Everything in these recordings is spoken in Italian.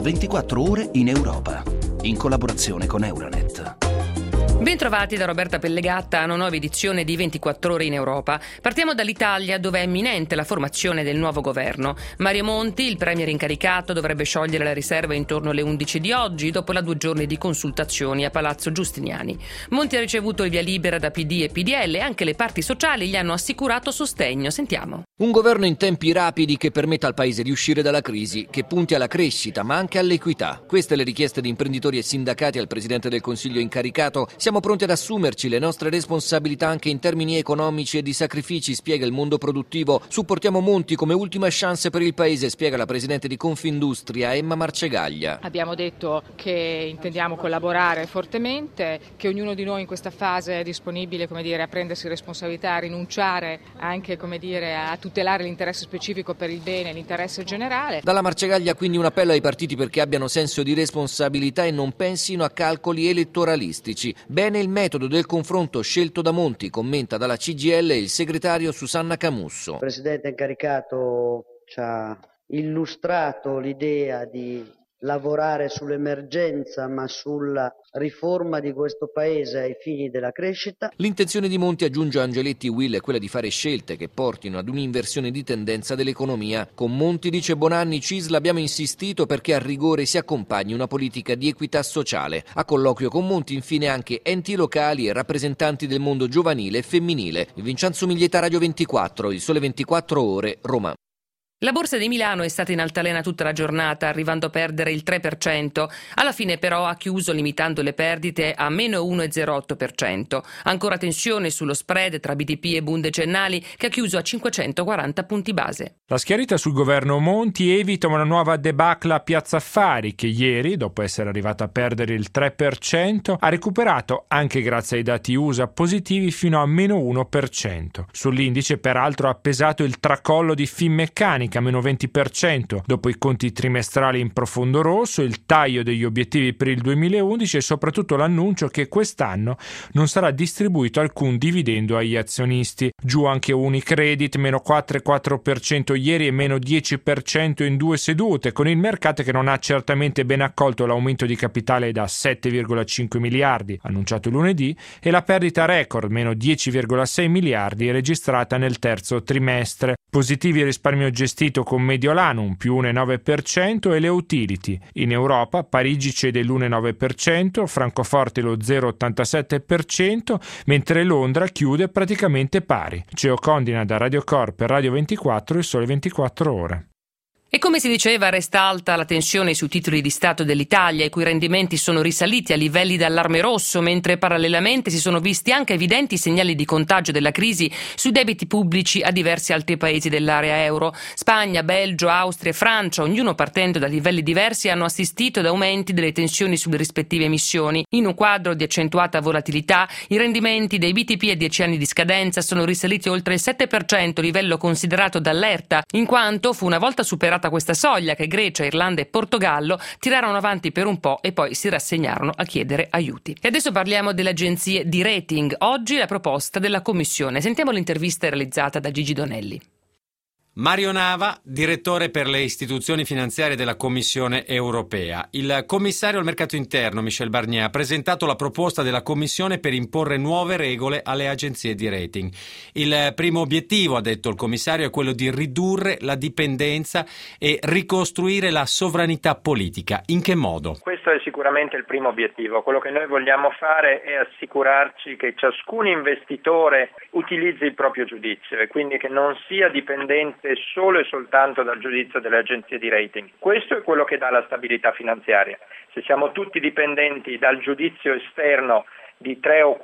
24 ore in Europa, in collaborazione con Euronet. Bentrovati da Roberta Pellegatta a una nuova edizione di 24 ore in Europa. Partiamo dall'Italia, dove è imminente la formazione del nuovo governo. Mario Monti, il premier incaricato, dovrebbe sciogliere la riserva intorno alle 11 di oggi, dopo la 2 giorni di consultazioni a Palazzo Giustiniani. Monti ha ricevuto il via libera da PD e PDL e anche le parti sociali gli hanno assicurato sostegno. Sentiamo. Un governo in tempi rapidi che permetta al Paese di uscire dalla crisi, che punti alla crescita ma anche all'equità. Queste le richieste di imprenditori e sindacati al Presidente del Consiglio incaricato. Siamo pronti ad assumerci le nostre responsabilità anche in termini economici e di sacrifici, spiega il mondo produttivo. Supportiamo Monti come ultima chance per il Paese, spiega la Presidente di Confindustria Emma Marcegaglia. Abbiamo detto che intendiamo collaborare fortemente, che ognuno di noi in questa fase è disponibile, a prendersi responsabilità, a rinunciare anche, a tutelare l'interesse specifico per il bene e l'interesse generale. Dalla Marcegaglia quindi un appello ai partiti perché abbiano senso di responsabilità e non pensino a calcoli elettoralistici. Bene il metodo del confronto scelto da Monti, commenta dalla CGIL il segretario Susanna Camusso. Il Presidente incaricato ci ha illustrato l'idea di lavorare sull'emergenza ma sulla riforma di questo Paese ai fini della crescita. L'intenzione di Monti, aggiunge Angeletti Will, è quella di fare scelte che portino ad un'inversione di tendenza dell'economia. Con Monti, dice Bonanni, CISL abbiamo insistito perché a rigore si accompagni una politica di equità sociale. A colloquio con Monti infine anche enti locali e rappresentanti del mondo giovanile e femminile. Vincenzo Miglietta, Radio 24, Il Sole 24 Ore, Roma. La borsa di Milano è stata in altalena tutta la giornata, arrivando a perdere il 3%. Alla fine però ha chiuso limitando le perdite a meno 1,08%. Ancora tensione sullo spread tra BTP e Bund decennali, che ha chiuso a 540 punti base. La schiarita sul governo Monti evita una nuova debacle a Piazza Affari, che ieri, dopo essere arrivata a perdere il 3%, ha recuperato, anche grazie ai dati USA positivi, fino a meno 1%. Sull'indice peraltro ha pesato il tracollo di Finmeccanica, meno 20%, dopo i conti trimestrali in profondo rosso, il taglio degli obiettivi per il 2011 e soprattutto l'annuncio che quest'anno non sarà distribuito alcun dividendo agli azionisti. Giù anche Unicredit, meno 4,4% ieri e meno 10% in 2 sedute, con il mercato che non ha certamente ben accolto l'aumento di capitale da 7,5 miliardi, annunciato lunedì, e la perdita record, meno 10,6 miliardi, registrata nel terzo trimestre. Positivi risparmio gestito con Mediolanum più 1,9% e le utility. In Europa Parigi cede l'1,9%, Francoforte lo 0,87%, mentre Londra chiude praticamente pari. Ceo Condina da Radio Corp per Radio 24 e Sole 24 Ore. E come si diceva, resta alta la tensione sui titoli di Stato dell'Italia, i cui rendimenti sono risaliti a livelli d'allarme rosso, mentre parallelamente si sono visti anche evidenti segnali di contagio della crisi sui debiti pubblici a diversi altri paesi dell'area euro. Spagna, Belgio, Austria e Francia, ognuno partendo da livelli diversi, hanno assistito ad aumenti delle tensioni sulle rispettive emissioni. In un quadro di accentuata volatilità, i rendimenti dei BTP a 10 anni di scadenza sono risaliti oltre il 7%, livello considerato dall'ERTA, in quanto fu una volta superata questa soglia che Grecia, Irlanda e Portogallo tirarono avanti per un po' e poi si rassegnarono a chiedere aiuti. E adesso parliamo delle agenzie di rating. Oggi la proposta della Commissione. Sentiamo l'intervista realizzata da Gigi Donelli. Mario Nava, direttore per le istituzioni finanziarie della Commissione europea. Il commissario al mercato interno, Michel Barnier, ha presentato la proposta della Commissione per imporre nuove regole alle agenzie di rating. Il primo obiettivo, ha detto il commissario, è quello di ridurre la dipendenza e ricostruire la sovranità politica. In che modo? Questo è sicuramente il primo obiettivo. Quello che noi vogliamo fare è assicurarci che ciascun investitore utilizzi il proprio giudizio e quindi che non sia dipendente solo e soltanto dal giudizio delle agenzie di rating. Questo è quello che dà la stabilità finanziaria. Se siamo tutti dipendenti dal giudizio esterno di 3 o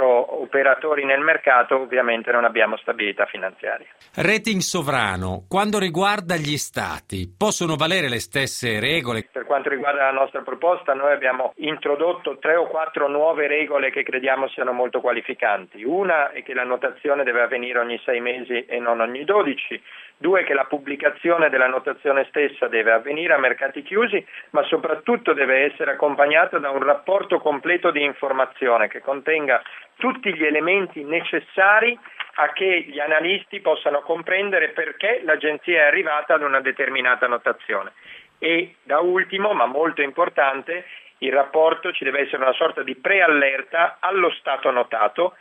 4 operatori nel mercato, ovviamente non abbiamo stabilità finanziaria. Rating sovrano, quando riguarda gli stati, possono valere le stesse regole? Per quanto riguarda la nostra proposta, noi abbiamo introdotto 3 o 4 nuove regole che crediamo siano molto qualificanti. Una è che la notazione deve avvenire ogni 6 mesi e non ogni 12. 2, che la pubblicazione della notazione stessa deve avvenire a mercati chiusi, ma soprattutto deve essere accompagnata da un rapporto completo di informazione che contenga tutti gli elementi necessari a che gli analisti possano comprendere perché l'agenzia è arrivata ad una determinata notazione. E da ultimo, ma molto importante, il rapporto ci deve essere una sorta di preallerta allo stato notato,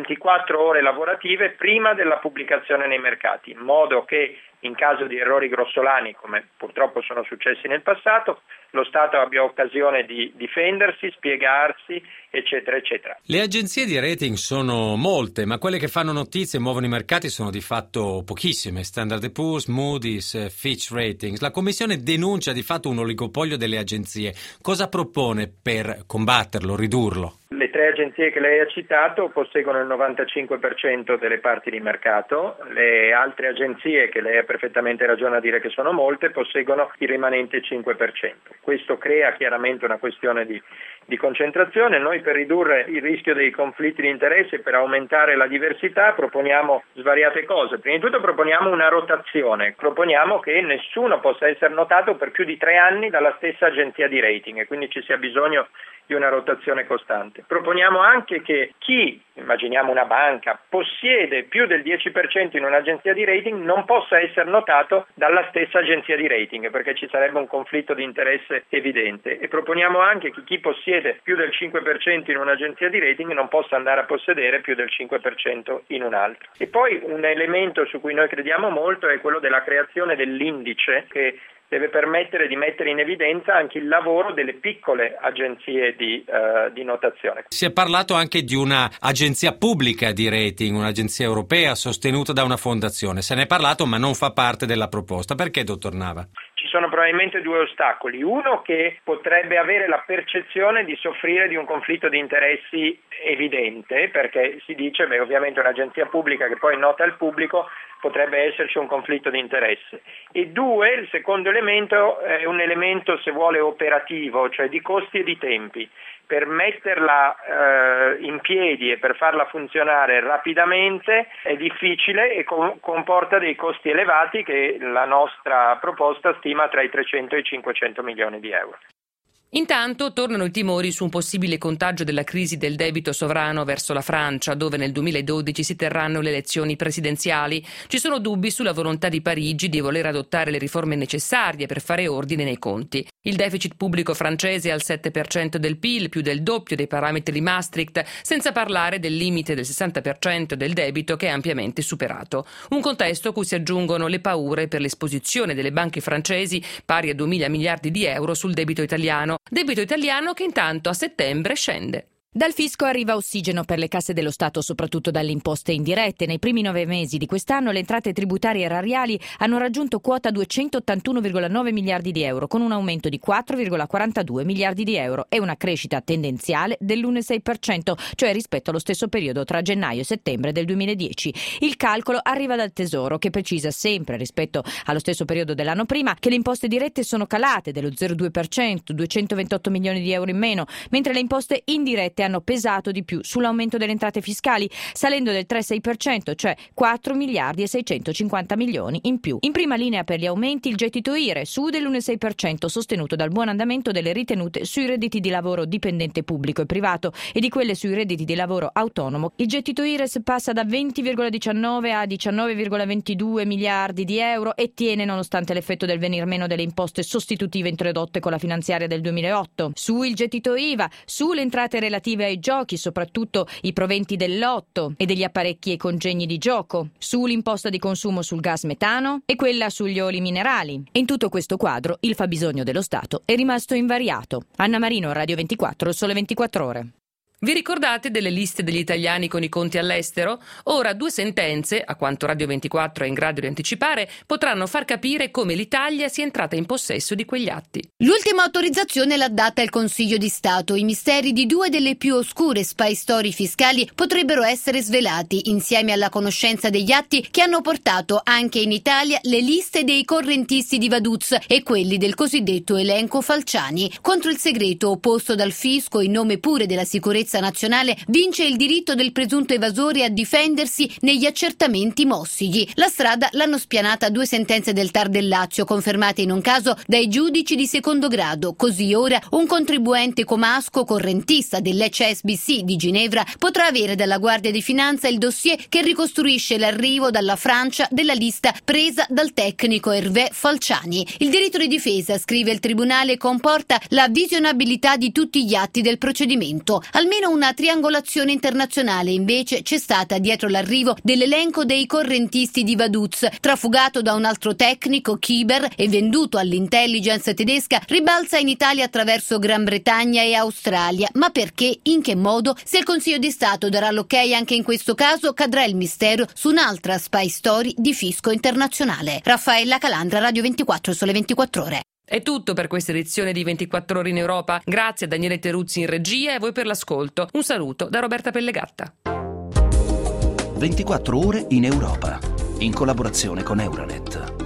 24 ore lavorative prima della pubblicazione nei mercati, in modo che in caso di errori grossolani, come purtroppo sono successi nel passato, lo Stato abbia occasione di difendersi, spiegarsi, eccetera, eccetera. Le agenzie di rating sono molte, ma quelle che fanno notizie e muovono i mercati sono di fatto pochissime. Standard & Poor's, Moody's, Fitch Ratings. La Commissione denuncia di fatto un oligopolio delle agenzie. Cosa propone per combatterlo, ridurlo? Le 3 agenzie che lei ha citato posseggono il 95% delle parti di mercato, le altre agenzie, che lei ha perfettamente ragione a dire che sono molte, posseggono il rimanente 5%. Questo crea chiaramente una questione di concentrazione. Noi, per ridurre il rischio dei conflitti di interesse e per aumentare la diversità, proponiamo svariate cose. Prima di tutto proponiamo una rotazione, proponiamo che nessuno possa essere notato per più di 3 anni dalla stessa agenzia di rating e quindi ci sia bisogno di una rotazione costante. Proponiamo anche che chi, immaginiamo una banca, possiede più del 10% in un'agenzia di rating non possa essere notato dalla stessa agenzia di rating, perché ci sarebbe un conflitto di interesse evidente. E proponiamo anche che chi possiede più del 5% in un'agenzia di rating non possa andare a possedere più del 5% in un'altra. E poi un elemento su cui noi crediamo molto è quello della creazione dell'indice, che deve permettere di mettere in evidenza anche il lavoro delle piccole agenzie di notazione. Si è parlato anche di una agenzia pubblica di rating, un'agenzia europea sostenuta da una fondazione. Se ne è parlato, ma non fa parte della proposta. Perché, dottor Nava? Ci sono probabilmente 2 ostacoli. Uno, che potrebbe avere la percezione di soffrire di un conflitto di interessi evidente, perché si dice, ovviamente un'agenzia pubblica che poi nota il pubblico, potrebbe esserci un conflitto di interesse. E 2, il secondo elemento è un elemento, se vuole, operativo, cioè di costi e di tempi. Per metterla in piedi e per farla funzionare rapidamente è difficile e comporta dei costi elevati che la nostra proposta stima tra i 300 e i 500 milioni di euro. Intanto tornano i timori su un possibile contagio della crisi del debito sovrano verso la Francia, dove nel 2012 si terranno le elezioni presidenziali. Ci sono dubbi sulla volontà di Parigi di voler adottare le riforme necessarie per fare ordine nei conti. Il deficit pubblico francese è al 7% del PIL, più del doppio dei parametri di Maastricht, senza parlare del limite del 60% del debito che è ampiamente superato. Un contesto a cui si aggiungono le paure per l'esposizione delle banche francesi, pari a 2.000 miliardi di euro, sul debito italiano che intanto a settembre scende. Dal fisco arriva ossigeno per le casse dello Stato, soprattutto dalle imposte indirette. Nei primi 9 mesi di quest'anno le entrate tributarie erariali hanno raggiunto quota 281,9 miliardi di euro, con un aumento di 4,42 miliardi di euro e una crescita tendenziale dell'1,6%, cioè rispetto allo stesso periodo tra gennaio e settembre del 2010. Il calcolo arriva dal Tesoro, che precisa sempre rispetto allo stesso periodo dell'anno prima che le imposte dirette sono calate dello 0,2%, 228 milioni di euro in meno, mentre le imposte indirette hanno pesato di più sull'aumento delle entrate fiscali, salendo del 3,6%, cioè 4 miliardi e 650 milioni in più. In prima linea per gli aumenti il gettito IRE, su dell'1,6%, sostenuto dal buon andamento delle ritenute sui redditi di lavoro dipendente pubblico e privato e di quelle sui redditi di lavoro autonomo. Il gettito IRES passa da 20,19 a 19,22 miliardi di euro e tiene nonostante l'effetto del venir meno delle imposte sostitutive introdotte con la finanziaria del 2008. Su il gettito IVA, sulle entrate relative ai giochi, soprattutto i proventi del lotto e degli apparecchi e congegni di gioco, sull'imposta di consumo sul gas metano e quella sugli oli minerali. In tutto questo quadro il fabbisogno dello Stato è rimasto invariato. Anna Marino, Radio 24, Sole 24 Ore. Vi ricordate delle liste degli italiani con i conti all'estero? Ora 2 sentenze, a quanto Radio 24 è in grado di anticipare, potranno far capire come l'Italia sia entrata in possesso di quegli atti. L'ultima autorizzazione l'ha data il Consiglio di Stato. I misteri di 2 delle più oscure spy story fiscali potrebbero essere svelati, insieme alla conoscenza degli atti che hanno portato anche in Italia le liste dei correntisti di Vaduz e quelli del cosiddetto elenco Falciani. Contro il segreto opposto dal fisco in nome pure della sicurezza sicurezza nazionale vince il diritto del presunto evasore a difendersi negli accertamenti mossigli. La strada l'hanno spianata 2 sentenze del TAR del Lazio, confermate in un caso dai giudici di secondo grado. Così ora un contribuente comasco correntista dell'HSBC di Ginevra potrà avere dalla Guardia di Finanza il dossier che ricostruisce l'arrivo dalla Francia della lista presa dal tecnico Hervé Falciani. Il diritto di difesa, scrive il tribunale, comporta la visionabilità di tutti gli atti del procedimento. Almeno una triangolazione internazionale invece c'è stata dietro l'arrivo dell'elenco dei correntisti di Vaduz, trafugato da un altro tecnico, Kiber, e venduto all'intelligence tedesca, ribalza in Italia attraverso Gran Bretagna e Australia. Ma perché? In che modo? Se il Consiglio di Stato darà l'ok anche in questo caso, cadrà il mistero su un'altra spy story di fisco internazionale. Raffaella Calandra, Radio 24, Sole 24 Ore. È tutto per questa edizione di 24 Ore in Europa. Grazie a Daniele Teruzzi in regia e a voi per l'ascolto. Un saluto da Roberta Pellegatta. 24 Ore in Europa, in collaborazione con Euronet.